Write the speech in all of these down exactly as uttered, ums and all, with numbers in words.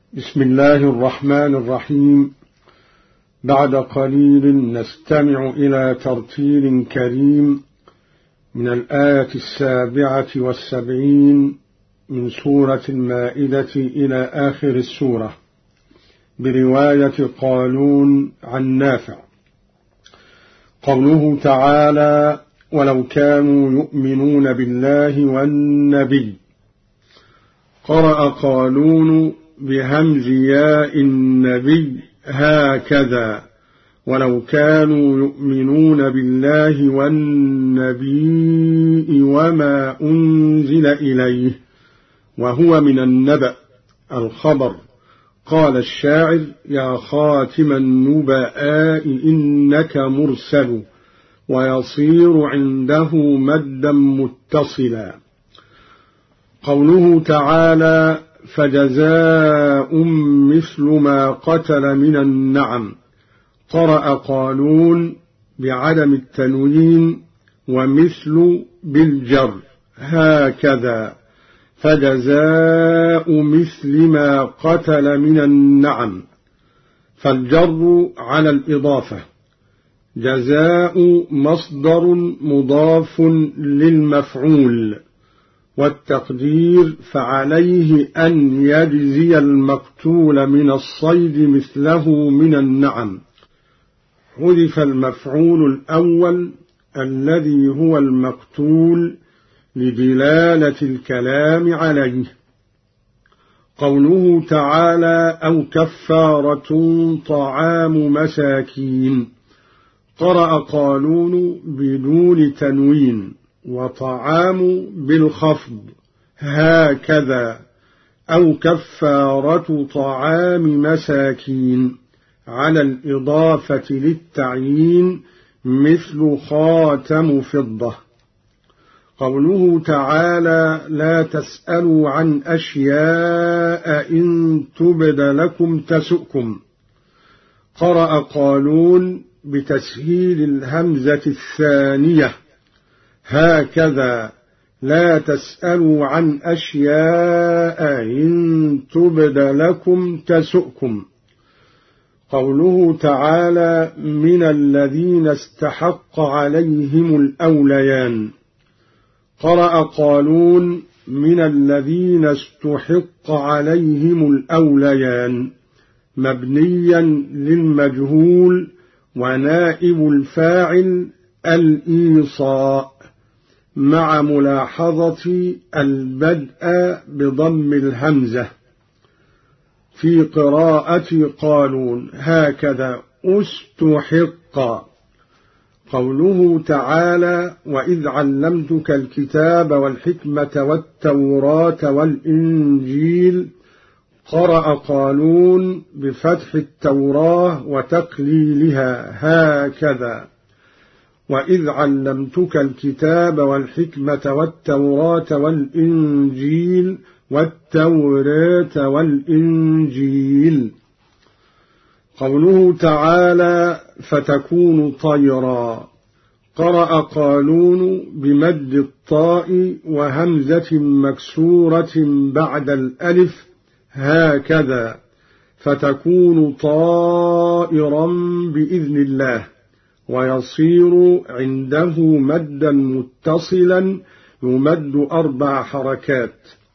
بسم الله الرحمن الرحيم. بعد قليل نستمع إلى ترتيل كريم من الآية السابعة والسبعين من سورة المائدة إلى آخر السورة برواية قالون عن نافع. قوله تعالى: ولو كانوا يؤمنون بالله والنبي. قرأ قالون بهمز ياء النبي هكذا: ولو كانوا يؤمنون بالله والنبي وما أنزل إليه، وهو من النبأ الخبر. قال الشاعر: يا خاتم النبآء إنك مرسل، ويصير عنده مدا متصلا. قوله تعالى: فجزاء مثل ما قتل من النعم. قرأ قالون بعدم التنوين ومثل بالجر هكذا: فجزاء مثل ما قتل من النعم. فالجر على الإضافة، جزاء مصدر مضاف للمفعول، والتقدير فعليه أن يجزي المقتول من الصيد مثله من النعم. حذف المفعول الأول الذي هو المقتول لدلالة الكلام عليه. قوله تعالى: أو كفارة طعام مساكين. قرأ قالون بدون تنوين وطعام بالخفض هكذا: أو كفارة طعام مساكين، على الإضافة للتعيين، مثل خاتم فضة. قوله تعالى: لا تسألوا عن أشياء إن تبد لكم تسؤكم. قرأ قالون بتسهيل الهمزة الثانية هكذا: لا تسألوا عن أشياء إن تبد لكم تسؤكم. قوله تعالى: من الذين استحق عليهم الأوليان. قرأ قالون من الذين استحق عليهم الأوليان، مبنيا للمجهول، ونائب الفاعل الإيصاء، مع ملاحظة البدء بضم الهمزة. في قراءة قالون هكذا: استحق. قوله تعالى: وإذ علمتك الكتاب والحكمة والتوراة والإنجيل. قرأ قالون بفتح التوراة وتقليلها هكذا: وإذ علمتك الكتاب والحكمة والتوراة والإنجيل والتوراة والإنجيل. قوله تعالى: فتكون طيرا. قرأ قالون بمد الطاء وهمزة مكسورة بعد الألف هكذا: فتكون طائرا بإذن الله، ويصير عنده مدا متصلا يمد أربع حركات.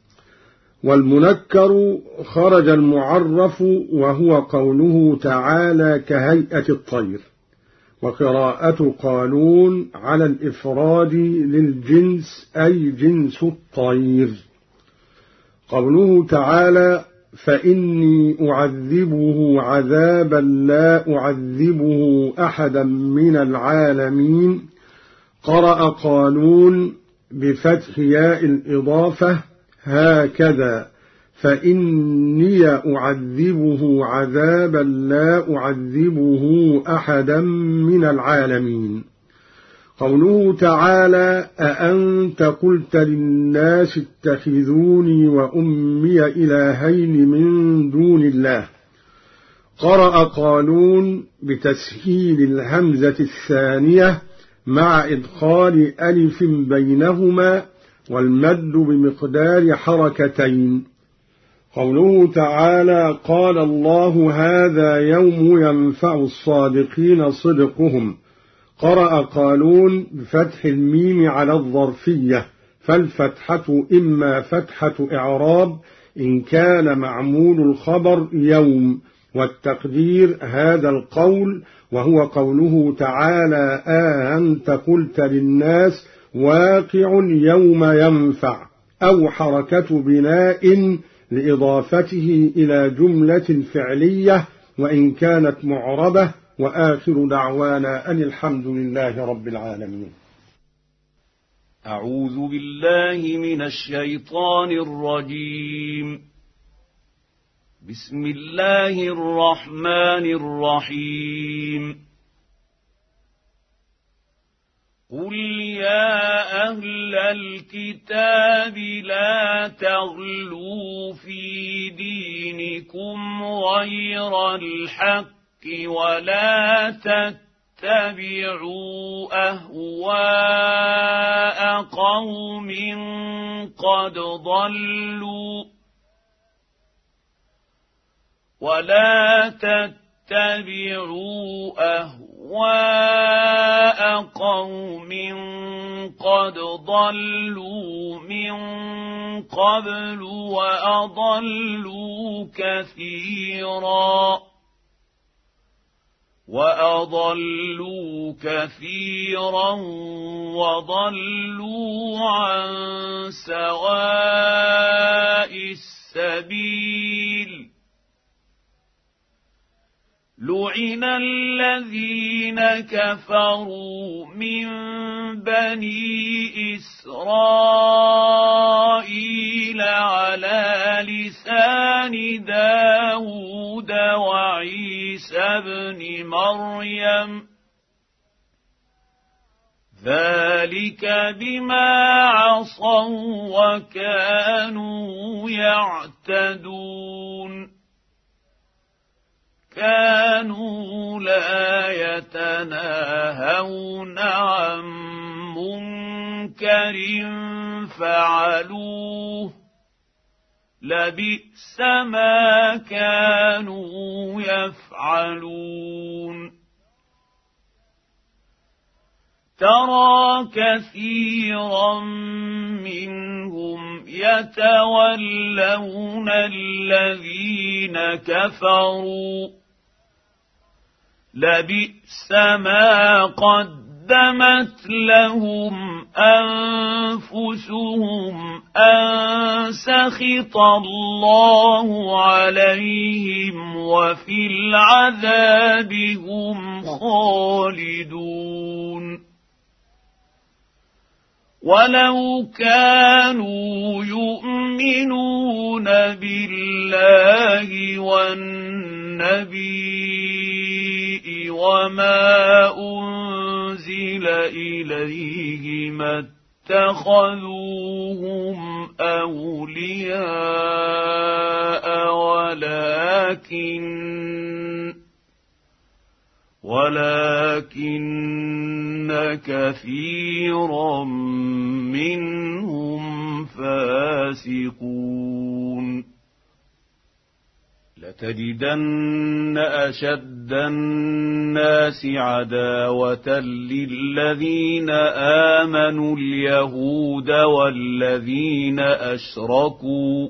والمنكر خرج المعرف، وهو قوله تعالى: كهيئة الطير. وقراءة قالون على الإفراد للجنس، أي جنس الطير. قوله تعالى: فإني أعذبه عذابا لا أعذبه أحدا من العالمين. قرأ قالون بفتح ياء الإضافة هكذا: فإني أعذبه عذابا لا أعذبه أحدا من العالمين. قوله تعالى: أأنت قلت للناس اتخذوني وأمي إلهين من دون الله. قرأ قالون بتسهيل الهمزة الثانية مع إدخال ألف بينهما، والمد بمقدار حركتين. قوله تعالى: قال الله: هذا يوم ينفع الصادقين صدقهم. قرأ قالون بفتح الميم على الظرفية، فالفتحة إما فتحة إعراب إن كان معمول الخبر يوم، والتقدير هذا القول، وهو قوله تعالى: أأنت قلت للناس واقع يوم ينفع، أو حركة بناء لإضافته إلى جملة فعلية وإن كانت معربة. وآخر دعوانا أن الحمد لله رب العالمين. أعوذ بالله من الشيطان الرجيم. بسم الله الرحمن الرحيم. قل يا أهل الكتاب لا تغلوا في دينكم غير الحق ولا تتبعوا أهواء قوم قد ضلوا ولا تتبعوا أهواء قوم قد ضلوا من قبل وأضلوا كثيرا وأضلوا كثيرا وضلوا عن سواء السبيل. لعن الذين كفروا من بني إسرائيل على لسان داود وعيسى بن مريم ذلك بما عصوا وكانوا يعتدون. كانوا لا يتناهون عن منكر فعلوه لبئس ما كانوا يفعلون. ترى كثيرا منهم يتولون الذين كفروا لبئس ما قدمت لهم أنفسهم أن سخط الله عليهم وفي العذاب هم خالدون. ولو كانوا يؤمنون بالله والنبي وما أنزل إليه ما اتخذوهم أولياء ولكن ولكن كثيرا منهم فاسقون. لتجدن أشد الناس عداوة للذين آمنوا اليهود والذين أشركوا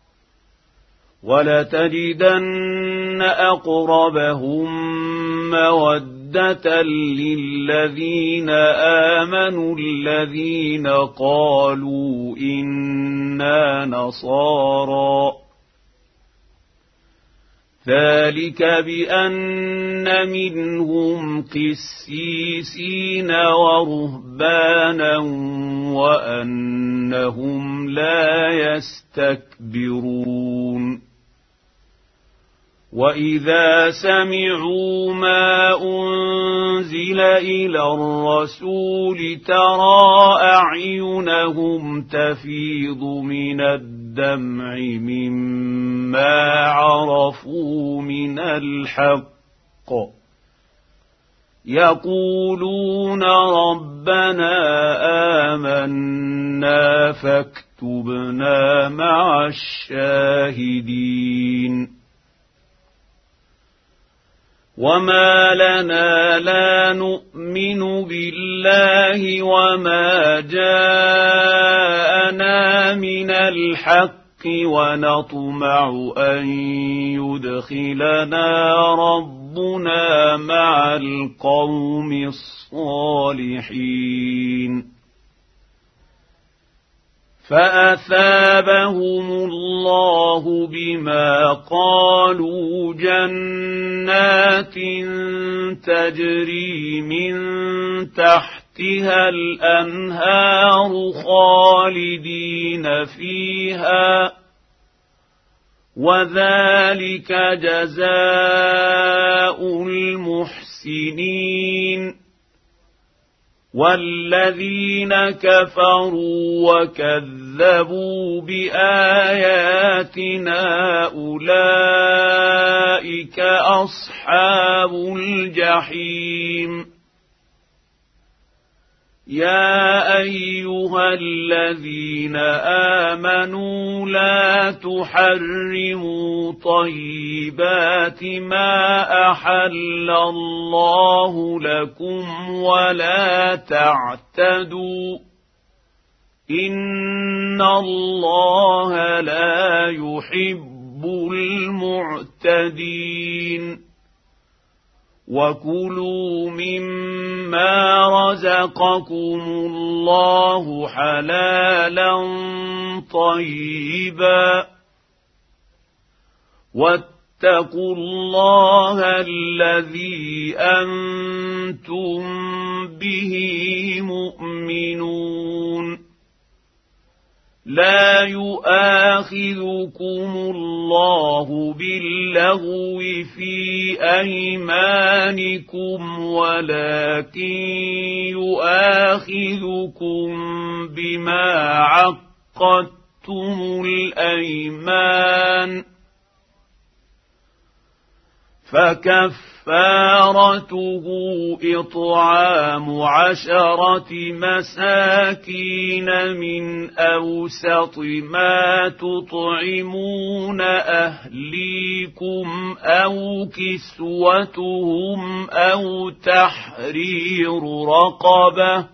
ولتجدن أقربهم مودة للذين آمنوا الذين قالوا إنا نصارى ذلك بأن منهم قسيسين ورهبانا وأنهم لا يستكبرون. وإذا سمعوا ما أنزل إلى الرسول ترى أعينهم تفيض من الدمع مما عرفوا من الحق يقولون ربنا آمنا فاكتبنا واكتبنا مع الشاهدين وما لنا لا نؤمن بالله وما جاءنا من الحق ونطمع أن يدخلنا ربنا مع القوم الصالحين فأثابهم الله بما قالوا جنات تجري من تحتها الأنهار خالدين فيها وذلك جزاء المحسنين والذين كفروا وكذبوا بآياتنا أولئك أصحاب الجحيم يا أيها الذين آمنوا لا تحرموا طيبات ما أحل الله لكم ولا تعتدوا إن الله لا يحب المعتدين وكلوا مما رزقكم الله حلالا طيبا واتقوا الله الذي أنتم به مؤمنون لا يؤاخذكم الله باللغو في أيمانكم ولكن يؤاخذكم بما عقدتم الأيمان فكفارته إطعام عشرة مساكين من أوسط ما تطعمون أهليكم أو كسوتهم أو تحرير رقبة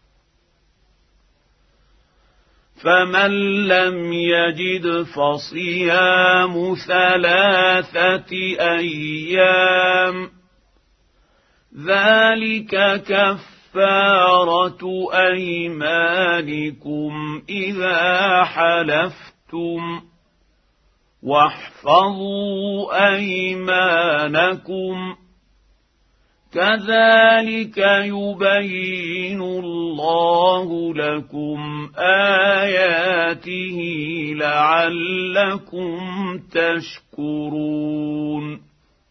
فمن لم يجد فصيام ثلاثة أيام ذلك كفارة أيمانكم إذا حلفتم واحفظوا أيمانكم كذلك يبين الله لكم آياته لعلكم تشكرون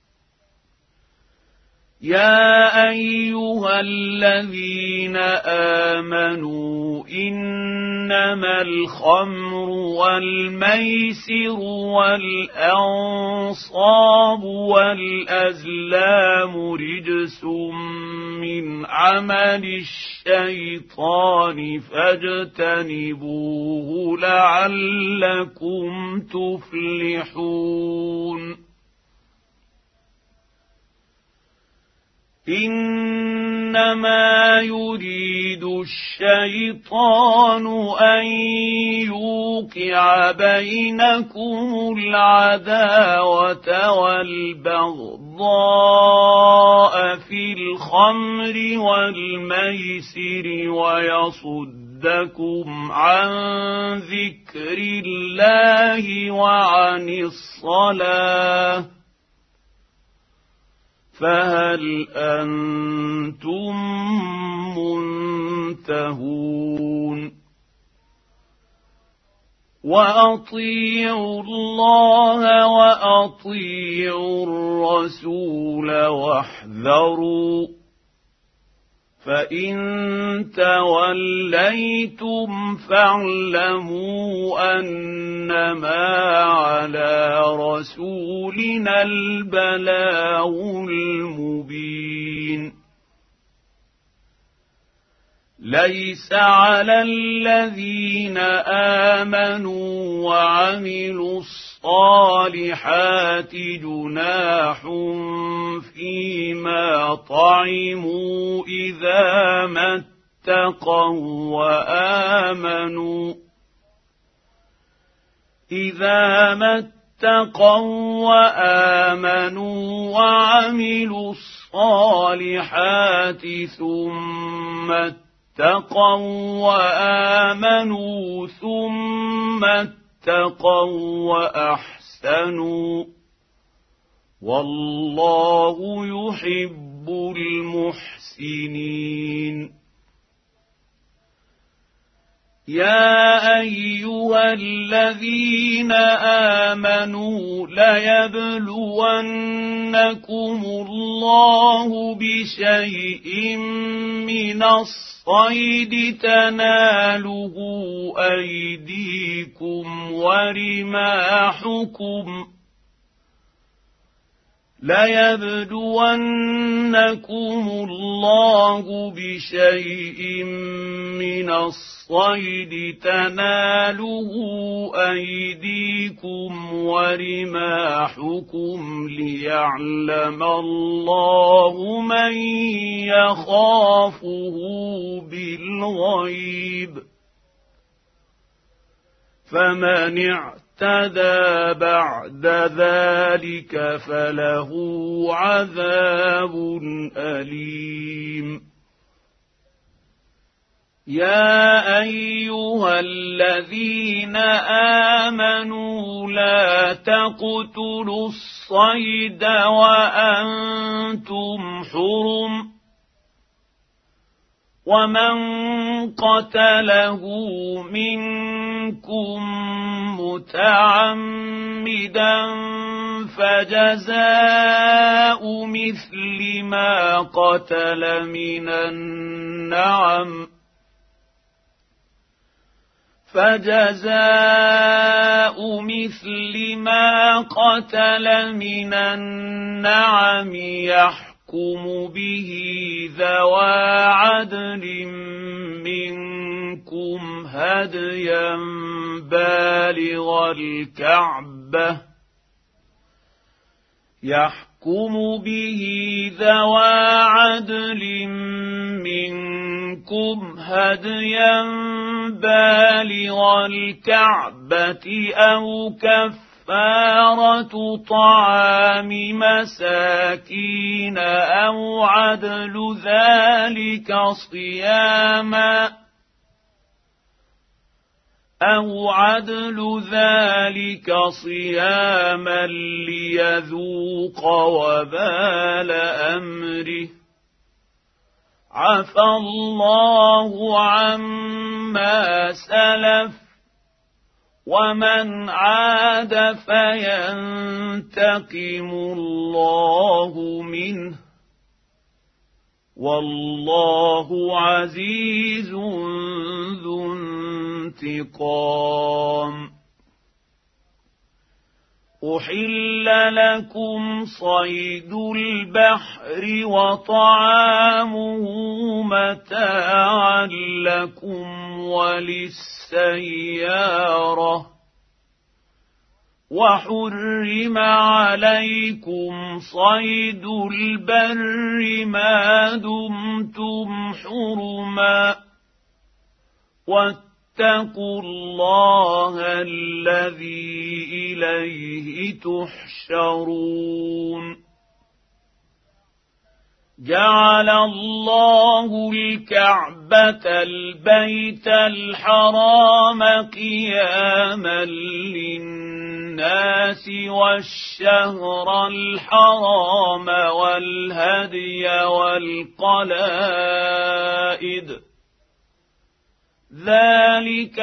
يا أيها الذين آمنوا إنما الخمر والميسر والأنصاب والأزلام رجس من عمل الشيطان فاجتنبوه لعلكم تفلحون إنما يريد الشيطان أن يوقع بينكم العداوة والبغضاء في الخمر والميسر ويصدكم عن ذكر الله وعن الصلاة فهل أنتم منتهون وأطيعوا الله وأطيعوا الرسول واحذروا فإن توليتم فاعلموا أنما على رسولنا البلاغ المبين ليس على الذين آمنوا وعملوا الصالحات جناح فيما طعموا إذا ما اتقوا وآمنوا إذا ما اتقوا وآمنوا وعملوا الصالحات ثم اتقوا وآمنوا ثم اتقوا وأحسنوا والله يحب المحسنين. يا أيها الذين آمنوا ليبلونكم الله بشيء من الصيد تناله أيديكم ورماحكم ليبلونكم الله بشيء من الصيد تناله أيديكم ورماحكم ليعلم الله من يخافه بالغيب فمن اعتدى بعد ذلك فله عذاب أليم. يا أيها الذين آمنوا لا تقتلوا الصيد وأنتم حرم ومن قتله منكم متعمدا فجزاء مثل ما قتل من النعم فجزاء مثل ما قتل من النعم يحكم به ذوى عدل منكم هديا بالغ الكعبة يحكم به ذوى عدل منكم هديا بالغ الكعبة أو كفارة طعام مساكين أو عدل ذلك صياما أو عدل ذلك صياما ليذوق وبال أمره عفى الله عما سلف ومن عاد فينتقم الله منه والله عزيز ذو انتقام. أحل لكم صيد البحر وطعامه متاعا لكم وللسيارة وحرم عليكم صيد البر ما دمتم حرما واتقوا الله الذي إليه تحشرون. جعل الله الكعبة البيت الحرام قياما للناس والشهر الحرام والهدي والقلائد ذلك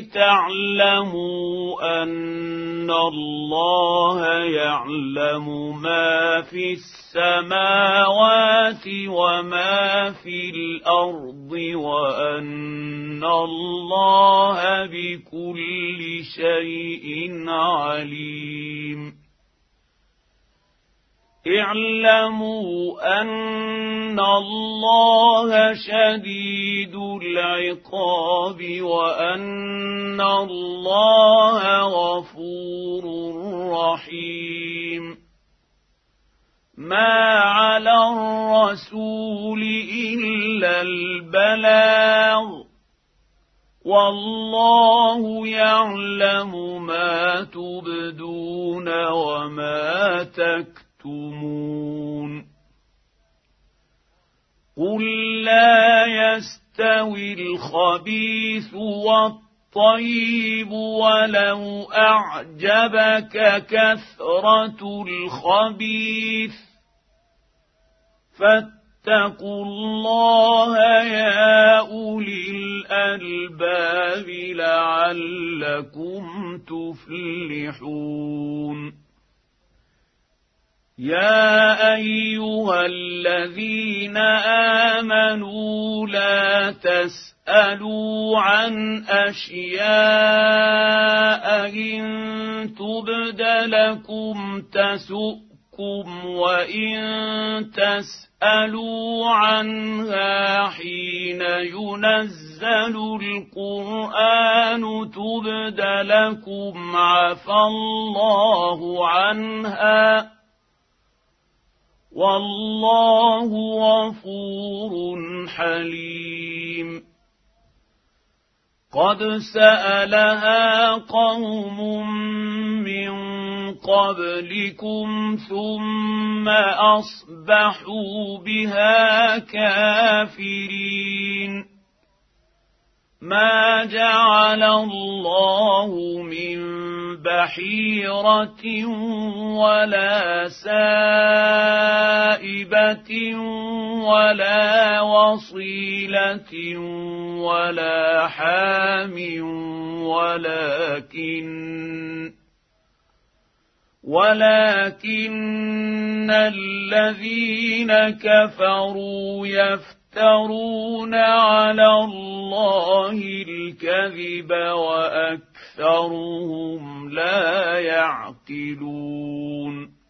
لتعلموا أن الله يعلم ما في السماوات وما في الأرض وأن الله بكل شيء عليم. اعلموا أن الله شديد العقاب وأن الله غفور رحيم. ما على الرسول إلا البلاغ والله يعلم ما تبدون وما تكتمون. قل لا يستوي الخبيث والطيب ولو أعجبك كثرة الخبيث فاتقوا الله يا أولي الألباب لعلكم تفلحون. يا أيها الذين آمنوا لا تسألوا عن أشياء إن تبد لكم تسؤكم وإن تسألوا عنها حين ينزل القرآن تبد لكم عفى الله عنها والله غفور حليم. قد سألها قوم من قبلكم ثم أصبحوا بها كافرين. ما جعل الله من بحيرة ولا سائبة ولا وصيلة ولا حام ولكن ولكن الذين كفروا يفترون على الله الكذب وأكثرهم لا يعقلون.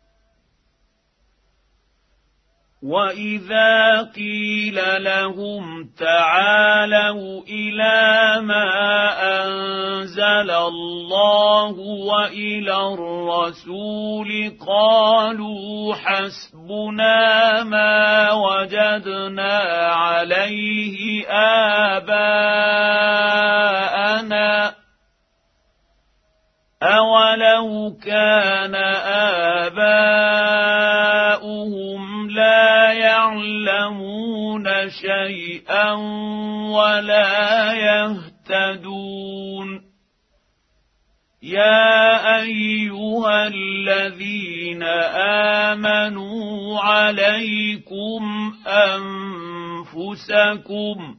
وإذا قيل لهم تعالوا إلى ما أنزل الله وإلى الرسول قالوا حسبنا ما وجدنا عليه آباءنا أولو كان آباؤهم لا يعلمون شيئا ولا يهتدون. يا أيها الذين آمنوا عليكم أنفسكم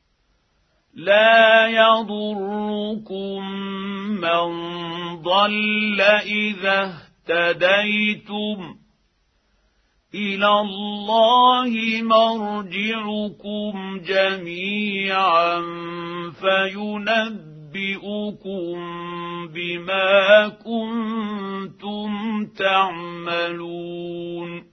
لا يضركم من ضل إذا اهتديتم إلى الله مرجعكم جميعا فينبئكم بما كنتم تعملون.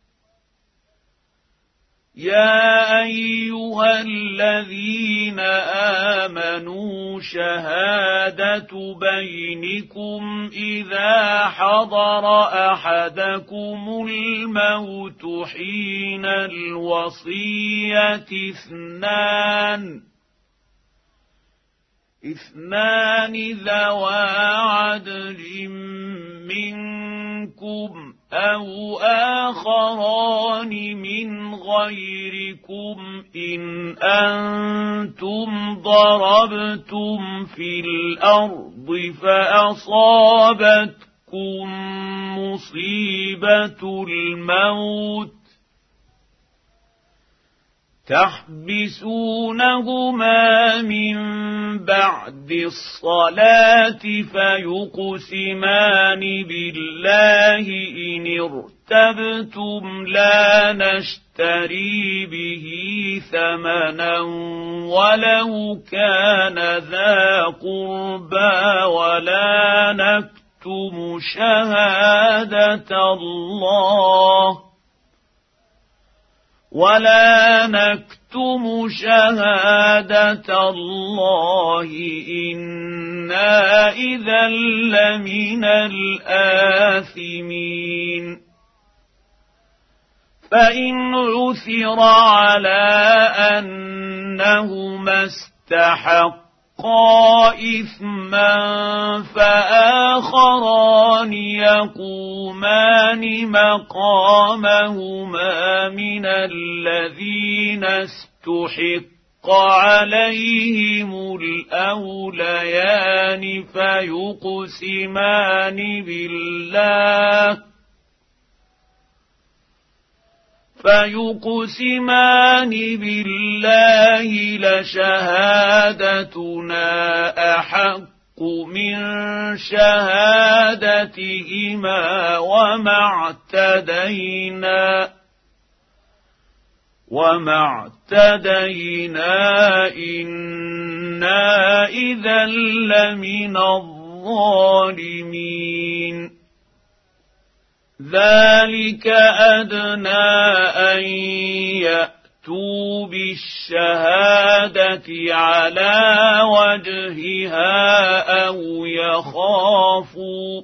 يا أيها الذين آمنوا شهادة بينكم إذا حضر أحدكم الموت حين الوصية اثنان اثنان ذوى عدل منكم أو آخران من غيركم إن أنتم ضربتم في الأرض فأصابتكم مصيبة الموت تحبسونهما من بعد الصلاة فيقسمان بالله إن ارتبتم لا نشتري به ثمنا ولو كان ذا قربى ولا نكتم نكتم شهادة الله ولا نكتم شهادة الله إنا إذا لمن الآثمين فإن عثر على أنهما استحقا إثما فآخران يقومان مقامهما من الذين استحق عليهم الأوليان فيقسمان بالله فيقسمان بالله لشهادتنا أحق من شهادتهما وما اعتدينا وما اعتدينا إنا إذا لمن الظالمين ذلك أدنى أن يأتوا بالشهادة على وجهها أو يخافوا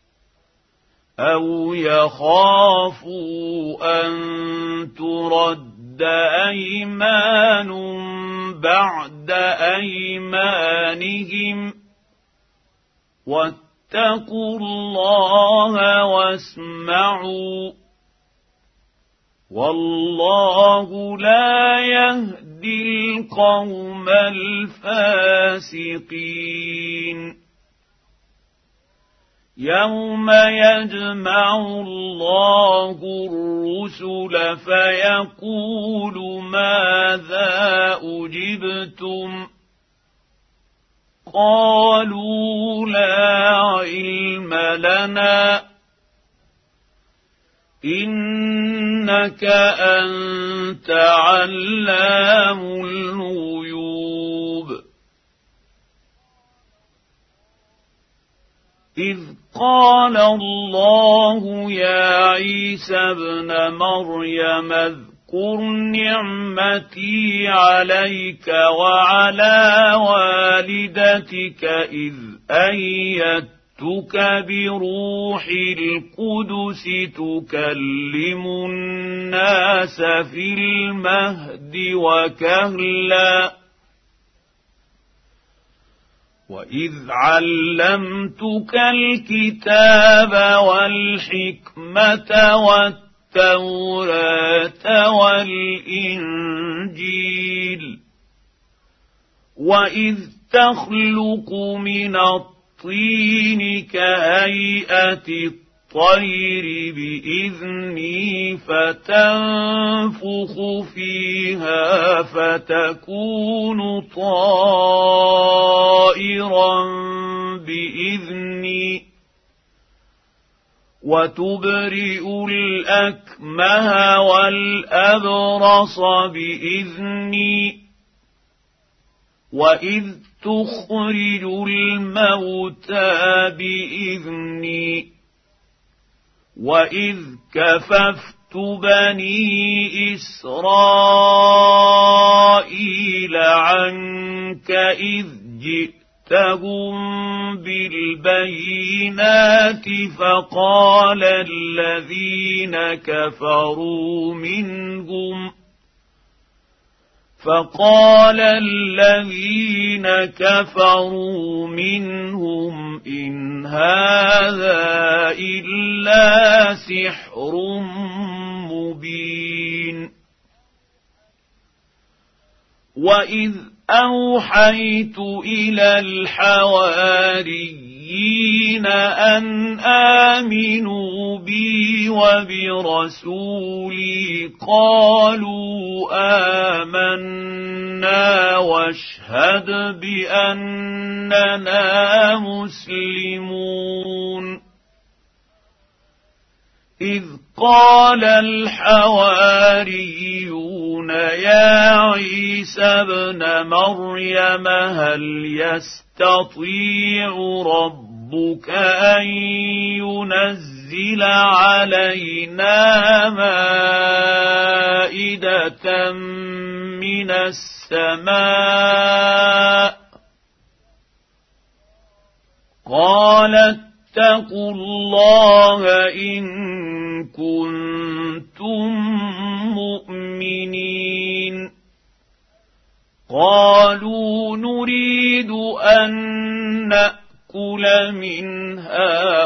أو يخافوا أن ترد أيمان بعد أيمانهم واتقوا الله واسمعوا والله لا يهدي القوم الفاسقين يوم يجمع الله الرسل فيقول ماذا أجبتم قالوا لا علم لنا إنك أنت علام الغيوب إذ قال الله يا عيسى ابن مريم اذكر نعمتي عليك وعلى والدتك إذ أيدتك بروح القدس تكلم الناس في المهد وكهلا وإذ علمتك الكتاب والحكمة والتوراة والإنجيل وإذ تخلق من الطين كهيئة الطير بإذني فتنفخ فيها فتكون طائرا بإذني وتبرئ الأكمه والأبرص بإذني وإذ تخرج الموتى بإذني وإذ كففت بني إسرائيل عنك إذ جئتهم بالبينات فقال الذين كفروا منهم فقال الذين كفروا منهم إن هذا إلا سحر مبين وإذ أوحيت إلى الحواريين أن آمنوا بي وبرسولي قالوا آمنا واشهد بأننا مسلمون إذ قال الحواريون يا عيسى ابن مريم هل يستطيع ربك ربك أن ينزل علينا مائدة من السماء قال اتقوا الله إن كنتم مؤمنين قالوا نريد أن نأكل منها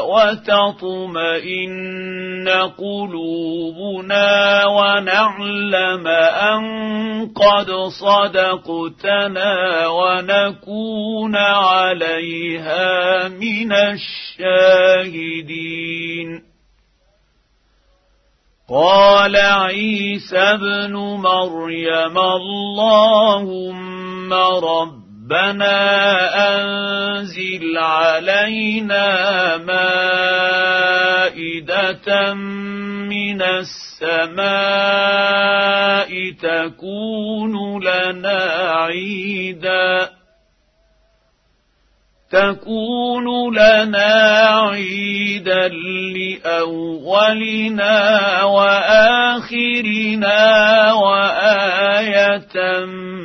وتطمئن قلوبنا ونعلم أن قد صدقتنا ونكون عليها من الشاهدين قال عيسى ابن مريم اللهم ربنا أنزل علينا مائدة من السماء تكون لنا عيدا تكون لنا عيدا لأولنا وآخرنا وآية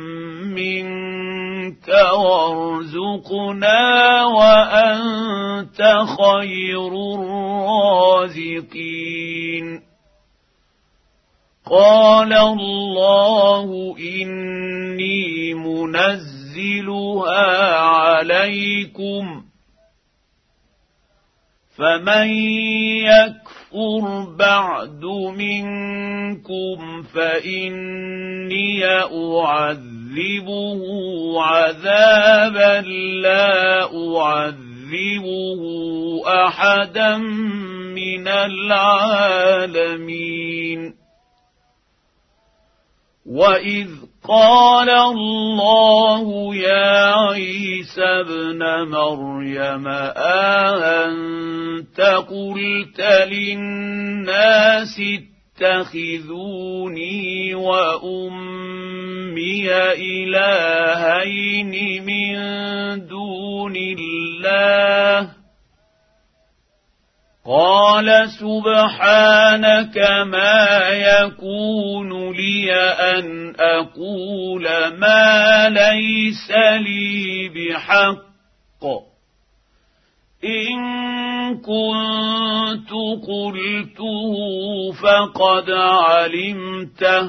منك وارزقنا وأنت خير الرازقين قال الله إني منزلها عليكم فمن يكفر بعد منكم فإني أعذبه عذابا لا أعذبه أحدا من العالمين وإذ قال الله يا عيسى ابن مريم أأنت قلت للناس اتخذوني وأمي إلهين من دون الله قال سبحانك ما يكون لي أن أقول ما ليس لي بحق إن كنت قلته فقد علمته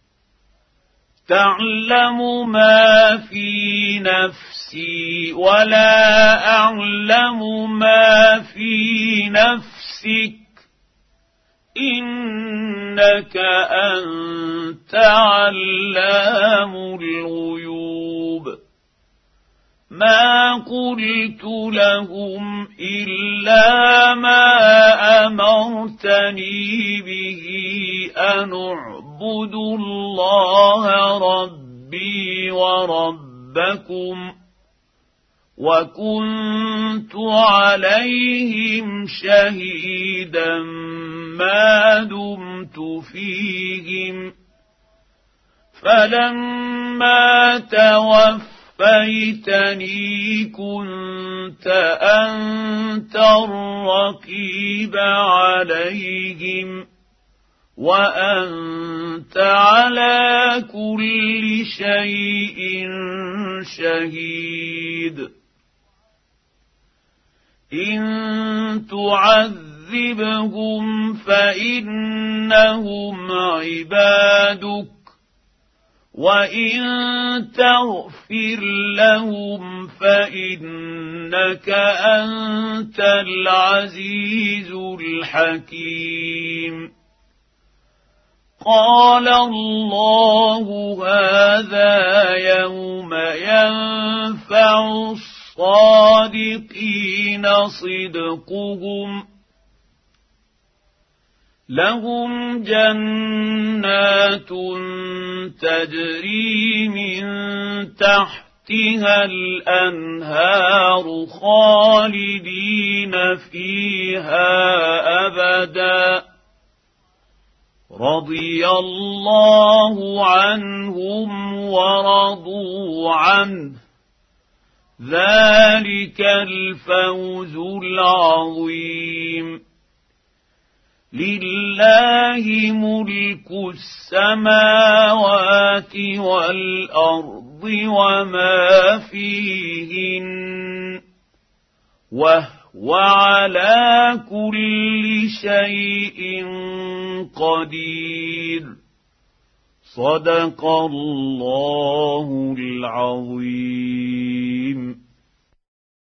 تعلم ما في نفسي ولا أعلم ما في نفسك إنك أنت علام الغيوب ما قلت لهم إلا ما أمرتني به أن اعبدوا الله ربي وربكم وكنت عليهم شهيدا ما دمت فيهم فلما توفيتني كنت أنت الرقيب عليهم وأنت على كل شيء شهيد إن تعذبهم فإنهم عبادك وإن تغفر لهم فإنك أنت العزيز الحكيم قال الله هذا يوم ينفع الصادقين صدقهم لهم جنات تجري من تحتها الأنهار خالدين فيها أبدا رضي الله عنهم ورضوا عنه ذلك الفوز العظيم. لله ملك السماوات والأرض وما فيهن وهو على كل شيء قدير. صدق الله العظيم.